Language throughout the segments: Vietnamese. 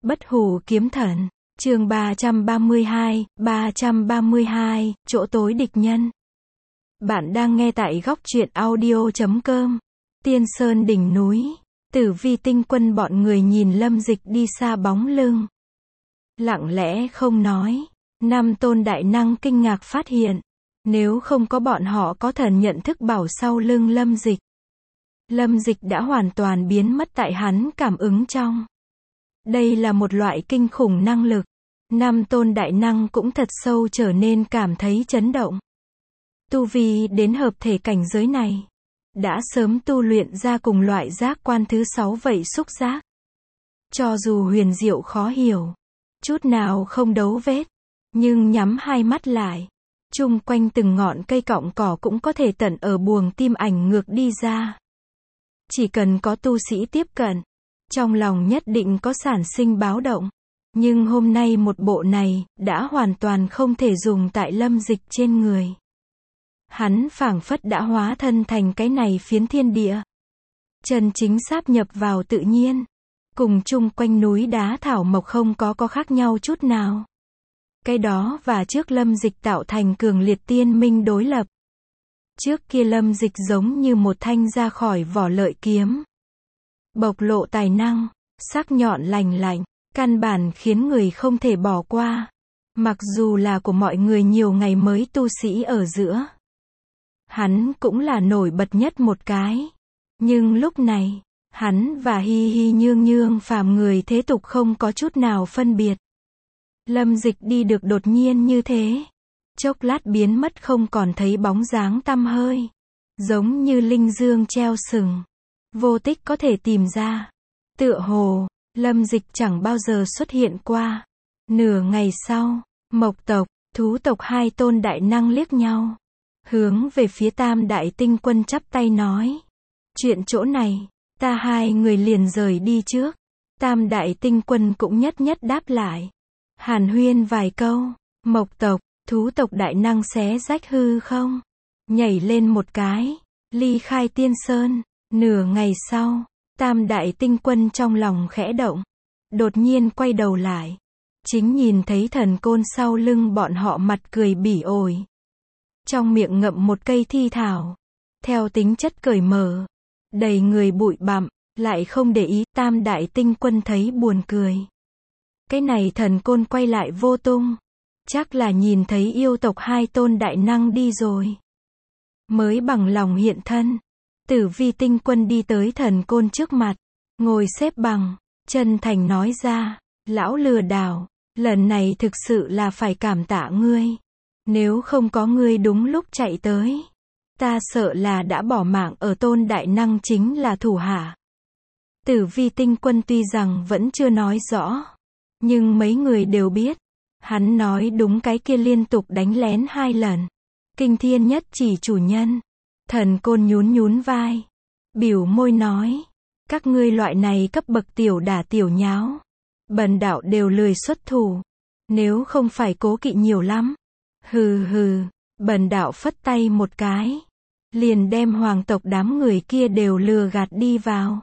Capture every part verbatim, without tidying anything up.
Bất hủ kiếm thần, chương ba trăm ba mươi hai, ba trăm ba mươi hai, chỗ tối địch nhân. Bạn đang nghe tại góc truyện audio chấm com. Tiên Sơn đỉnh núi, Tử Vi tinh quân bọn người nhìn Lâm Dịch đi xa bóng lưng. Lặng lẽ không nói, năm tôn đại năng kinh ngạc phát hiện, nếu không có bọn họ có thần nhận thức bảo sau lưng Lâm Dịch. Lâm Dịch đã hoàn toàn biến mất tại hắn cảm ứng trong. Đây là một loại kinh khủng năng lực. Năm tôn đại năng cũng thật sâu trở nên cảm thấy chấn động. Tu vi đến hợp thể cảnh giới này, đã sớm tu luyện ra cùng loại giác quan thứ sáu vậy xúc giác. Cho dù huyền diệu khó hiểu, chút nào không đấu vết, nhưng nhắm hai mắt lại, chung quanh từng ngọn cây cọng cỏ cũng có thể tận ở buồng tim ảnh ngược đi ra. Chỉ cần có tu sĩ tiếp cận, trong lòng nhất định có sản sinh báo động. Nhưng hôm nay một bộ này, đã hoàn toàn không thể dùng tại Lâm Dịch trên người. Hắn phảng phất đã hóa thân thành cái này phiến thiên địa. Chân chính sáp nhập vào tự nhiên. Cùng chung quanh núi đá thảo mộc không có có khác nhau chút nào. Cái đó và trước Lâm Dịch tạo thành cường liệt tiên minh đối lập. Trước kia Lâm Dịch giống như một thanh ra khỏi vỏ lợi kiếm. Bộc lộ tài năng, sắc nhọn lành lạnh, căn bản khiến người không thể bỏ qua. Mặc dù là của mọi người nhiều ngày mới tu sĩ ở giữa. Hắn cũng là nổi bật nhất một cái. Nhưng lúc này, hắn và hi hi nhương nhương phàm người thế tục không có chút nào phân biệt. Lâm Dịch đi được đột nhiên như thế. Chốc lát biến mất không còn thấy bóng dáng tăm hơi. Giống như linh dương treo sừng. Vô tích có thể tìm ra. Tựa hồ, Lâm Dịch chẳng bao giờ xuất hiện qua. Nửa ngày sau, mộc tộc, thú tộc hai tôn đại năng liếc nhau. Hướng về phía tam đại tinh quân chắp tay nói. Chuyện chỗ này, ta hai người liền rời đi trước. Tam đại tinh quân cũng nhất nhất đáp lại. Hàn huyên vài câu, mộc tộc, thú tộc đại năng xé rách hư không. Nhảy lên một cái, ly khai tiên sơn. Nửa ngày sau, tam đại tinh quân trong lòng khẽ động. Đột nhiên quay đầu lại. Chính nhìn thấy thần côn sau lưng bọn họ mặt cười bỉ ổi. Trong miệng ngậm một cây thi thảo. Theo tính chất cởi mở. Đầy người bụi bặm, lại không để ý. Tam đại tinh quân thấy buồn cười. Cái này thần côn quay lại vô tung. Chắc là nhìn thấy yêu tộc hai tôn đại năng đi rồi. Mới bằng lòng hiện thân. Tử Vi tinh quân đi tới thần côn trước mặt. Ngồi xếp bằng. Chân thành nói ra. Lão lừa đảo. Lần này thực sự là phải cảm tạ ngươi. Nếu không có ngươi đúng lúc chạy tới. Ta sợ là đã bỏ mạng ở tôn đại năng chính là thủ hạ. Tử Vi tinh quân tuy rằng vẫn chưa nói rõ. Nhưng mấy người đều biết. Hắn nói đúng cái kia liên tục đánh lén hai lần. Kinh thiên nhất chỉ chủ nhân. Thần côn nhún nhún vai. Biểu môi nói. Các ngươi loại này cấp bậc tiểu đả tiểu nháo. Bần đạo đều lười xuất thủ. Nếu không phải cố kỵ nhiều lắm. Hừ hừ. Bần đạo phất tay một cái. Liền đem hoàng tộc đám người kia đều lừa gạt đi vào.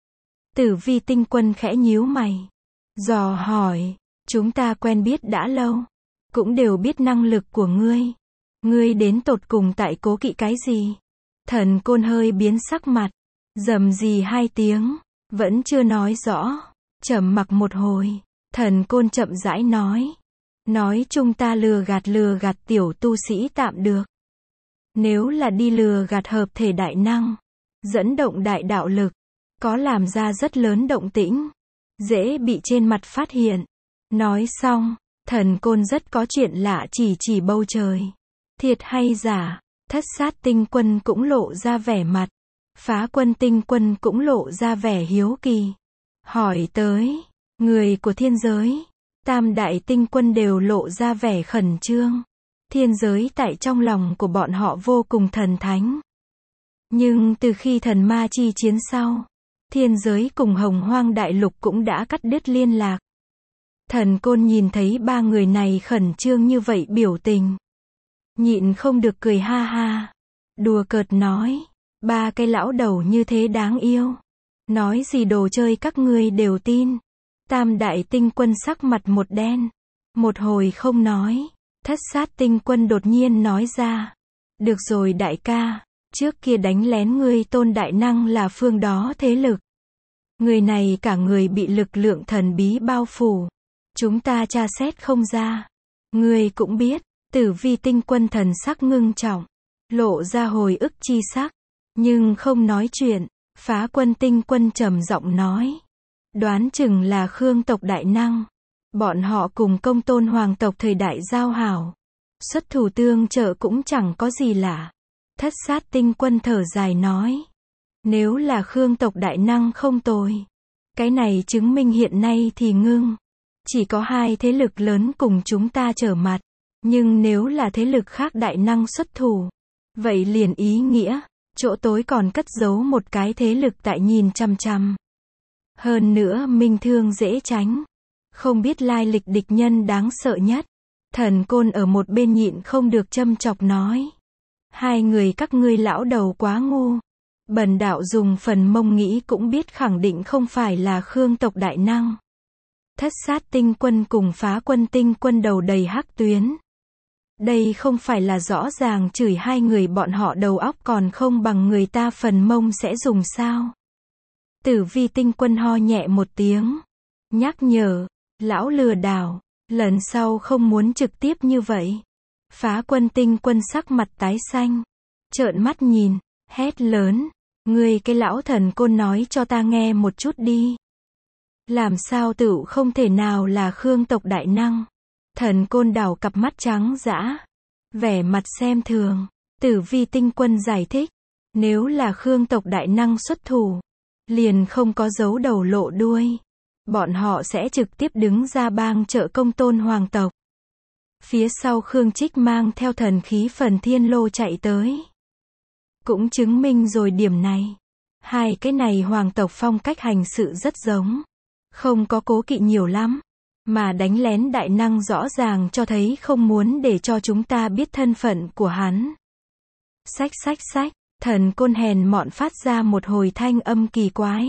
Tử Vi tinh quân khẽ nhíu mày. Dò hỏi. Chúng ta quen biết đã lâu. Cũng đều biết năng lực của ngươi. Ngươi đến tột cùng tại cố kỵ cái gì? Thần côn hơi biến sắc mặt. Rầm rì hai tiếng. Vẫn chưa nói rõ. Trầm mặc một hồi. Thần côn chậm rãi nói. Nói chung ta lừa gạt lừa gạt tiểu tu sĩ tạm được. Nếu là đi lừa gạt hợp thể đại năng. Dẫn động đại đạo lực. Có làm ra rất lớn động tĩnh. Dễ bị trên mặt phát hiện. Nói xong. Thần côn rất có chuyện lạ chỉ chỉ bầu trời. Thiệt hay giả. Thất sát tinh quân cũng lộ ra vẻ mặt. Phá quân tinh quân cũng lộ ra vẻ hiếu kỳ. Hỏi tới. Người của thiên giới. Tam đại tinh quân đều lộ ra vẻ khẩn trương. Thiên giới tại trong lòng của bọn họ vô cùng thần thánh. Nhưng từ khi thần ma chi chiến sau. Thiên giới cùng hồng hoang đại lục cũng đã cắt đứt liên lạc. Thần côn nhìn thấy ba người này khẩn trương như vậy biểu tình. Nhịn không được cười ha ha. Đùa cợt nói. Ba cái lão đầu như thế đáng yêu. Nói gì đồ chơi các ngươi đều tin. Tam đại tinh quân sắc mặt một đen. Một hồi không nói. Thất sát tinh quân đột nhiên nói ra. Được rồi đại ca. Trước kia đánh lén ngươi Tôn đại năng là phương đó thế lực. Người này cả người bị lực lượng thần bí bao phủ. Chúng ta tra xét không ra. Ngươi cũng biết. Tử vi tinh quân thần sắc ngưng trọng. Lộ ra hồi ức chi sắc. Nhưng không nói chuyện. Phá quân tinh quân trầm giọng nói. Đoán chừng là Khương tộc đại năng. Bọn họ cùng Công Tôn hoàng tộc thời đại giao hảo. Xuất thủ tương trợ cũng chẳng có gì lạ. Thất sát tinh quân thở dài nói. Nếu là Khương tộc đại năng không tồi. Cái này chứng minh hiện nay thì ngưng. Chỉ có hai thế lực lớn cùng chúng ta trở mặt. Nhưng nếu là thế lực khác đại năng xuất thủ. Vậy liền ý nghĩa. Chỗ tối còn cất giấu một cái thế lực tại nhìn chằm chằm. Hơn nữa minh thương dễ tránh. Không biết lai lịch địch nhân đáng sợ nhất. Thần Côn ở một bên nhịn không được châm chọc nói. Hai người các ngươi lão đầu quá ngu. Bần đạo dùng phần mông nghĩ cũng biết khẳng định không phải là Khương tộc đại năng. Thất sát tinh quân cùng phá quân tinh quân đầu đầy hắc tuyến. Đây không phải là rõ ràng chửi hai người bọn họ đầu óc còn không bằng người ta phần mông sẽ dùng sao. Tử vi tinh quân ho nhẹ một tiếng. Nhắc nhở, lão lừa đảo, lần sau không muốn trực tiếp như vậy. Phá quân tinh quân sắc mặt tái xanh. Trợn mắt nhìn, hét lớn. Ngươi cái lão thần côn nói cho ta nghe một chút đi. Làm sao tựu không thể nào là Khương tộc đại năng. Thần côn đảo cặp mắt trắng dã. Vẻ mặt xem thường. Tử vi tinh quân giải thích. Nếu là Khương tộc đại năng xuất thủ. Liền không có dấu đầu lộ đuôi. Bọn họ sẽ trực tiếp đứng ra bang trợ Công Tôn hoàng tộc. Phía sau Khương Trích mang theo thần khí phần thiên lô chạy tới. Cũng chứng minh rồi điểm này. Hai cái này hoàng tộc phong cách hành sự rất giống. Không có cố kỵ nhiều lắm. Mà đánh lén đại năng rõ ràng cho thấy không muốn để cho chúng ta biết thân phận của hắn. Xách xách xách. Thần côn hèn mọn phát ra một hồi thanh âm kỳ quái.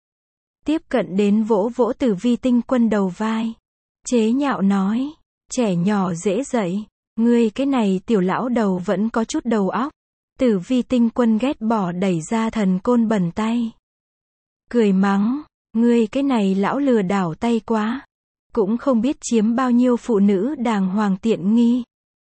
Tiếp cận đến vỗ vỗ tử vi tinh quân đầu vai. Chế nhạo nói. Trẻ nhỏ dễ dạy. Ngươi cái này tiểu lão đầu vẫn có chút đầu óc. Tử vi tinh quân ghét bỏ đẩy ra thần côn bẩn tay. Cười mắng. Ngươi cái này lão lừa đảo tay quá. Cũng không biết chiếm bao nhiêu phụ nữ đàng hoàng tiện nghi.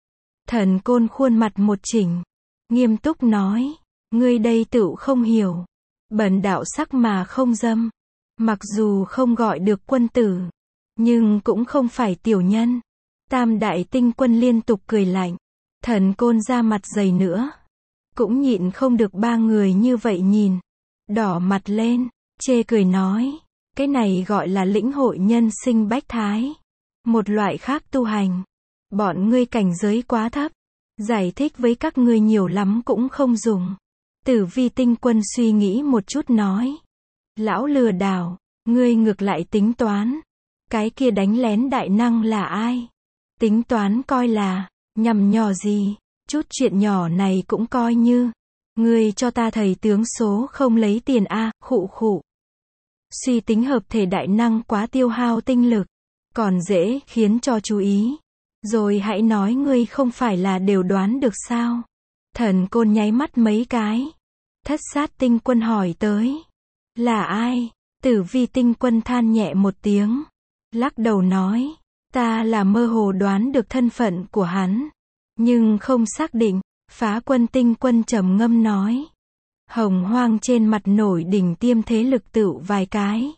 Thần côn khuôn mặt một chỉnh. Nghiêm túc nói. Ngươi đây tựu không hiểu. Bần đạo sắc mà không dâm. Mặc dù không gọi được quân tử. Nhưng cũng không phải tiểu nhân. Tam đại tinh quân liên tục cười lạnh. Thần côn ra mặt dày nữa. Cũng nhịn không được ba người như vậy nhìn. Đỏ mặt lên. Chê cười nói. Cái này gọi là lĩnh hội nhân sinh bách thái. Một loại khác tu hành. Bọn ngươi cảnh giới quá thấp. Giải thích với các ngươi nhiều lắm cũng không dùng. Tử vi tinh quân suy nghĩ một chút nói. Lão lừa đảo. Ngươi ngược lại tính toán. Cái kia đánh lén đại năng là ai? Tính toán coi là. Nhằm nhỏ gì? Chút chuyện nhỏ này cũng coi như. Ngươi cho ta thầy tướng số không lấy tiền a, khụ khụ. Suy tính hợp thể đại năng quá tiêu hao tinh lực. Còn dễ khiến cho chú ý. Rồi hãy nói ngươi không phải là đều đoán được sao? Thần côn nháy mắt mấy cái. Thất sát tinh quân hỏi tới. Là ai? Tử vi tinh quân than nhẹ một tiếng. Lắc đầu nói. Ta là mơ hồ đoán được thân phận của hắn. Nhưng không xác định. Phá quân tinh quân trầm ngâm nói. Hồng hoang trên mặt nổi đỉnh tiêm thế lực tựu vài cái.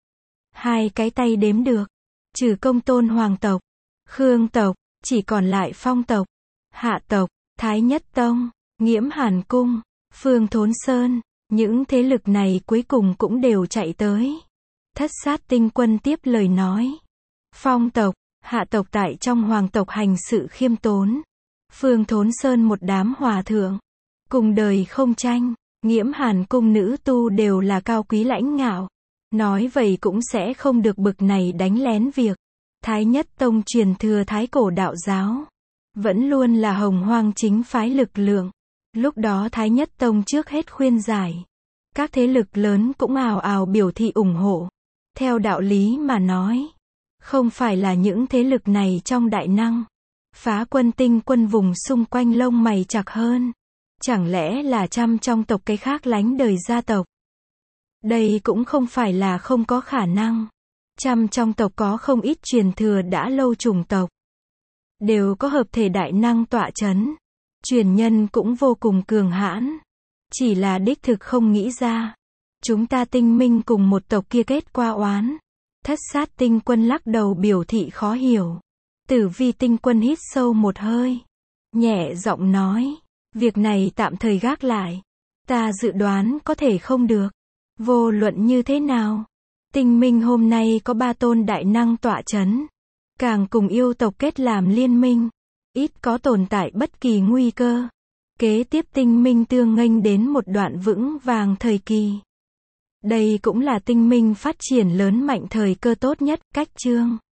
Hai cái tay đếm được. Trừ Công Tôn hoàng tộc, Khương tộc, chỉ còn lại Phong tộc, Hạ tộc, Thái Nhất Tông, Nghiễm Hàn Cung, Phương Thốn Sơn. Những thế lực này cuối cùng cũng đều chạy tới. Thất sát tinh quân tiếp lời nói. Phong tộc, Hạ tộc tại trong hoàng tộc hành sự khiêm tốn. Phương Thốn Sơn một đám hòa thượng. Cùng đời không tranh. Nghiễm Hàn Cung nữ tu đều là cao quý lãnh ngạo. Nói vậy cũng sẽ không được bực này đánh lén việc. Thái Nhất Tông truyền thừa Thái cổ đạo giáo. Vẫn luôn là hồng hoang chính phái lực lượng. Lúc đó Thái Nhất Tông trước hết khuyên giải. Các thế lực lớn cũng ào ào biểu thị ủng hộ. Theo đạo lý mà nói, không phải là những thế lực này trong đại năng phá quân tinh quân vùng xung quanh lông mày chặt hơn. Chẳng lẽ là trăm trong tộc cái khác lánh đời gia tộc? Đây cũng không phải là không có khả năng. Trăm trong tộc có không ít truyền thừa đã lâu chủng tộc. Đều có hợp thể đại năng tọa chấn. Truyền nhân cũng vô cùng cường hãn. Chỉ là đích thực không nghĩ ra. Chúng ta tinh minh cùng một tộc kia kết qua oán. Thất sát tinh quân lắc đầu biểu thị khó hiểu. Tử vi tinh quân hít sâu một hơi. Nhẹ giọng nói. Việc này tạm thời gác lại. Ta dự đoán có thể không được. Vô luận như thế nào. Tinh minh hôm nay có ba tôn đại năng tọa chấn. Càng cùng yêu tộc kết làm liên minh. Ít có tồn tại bất kỳ nguy cơ. Kế tiếp tinh minh tương nghênh đến một đoạn vững vàng thời kỳ. Đây cũng là tinh minh phát triển lớn mạnh thời cơ tốt nhất. Cách chương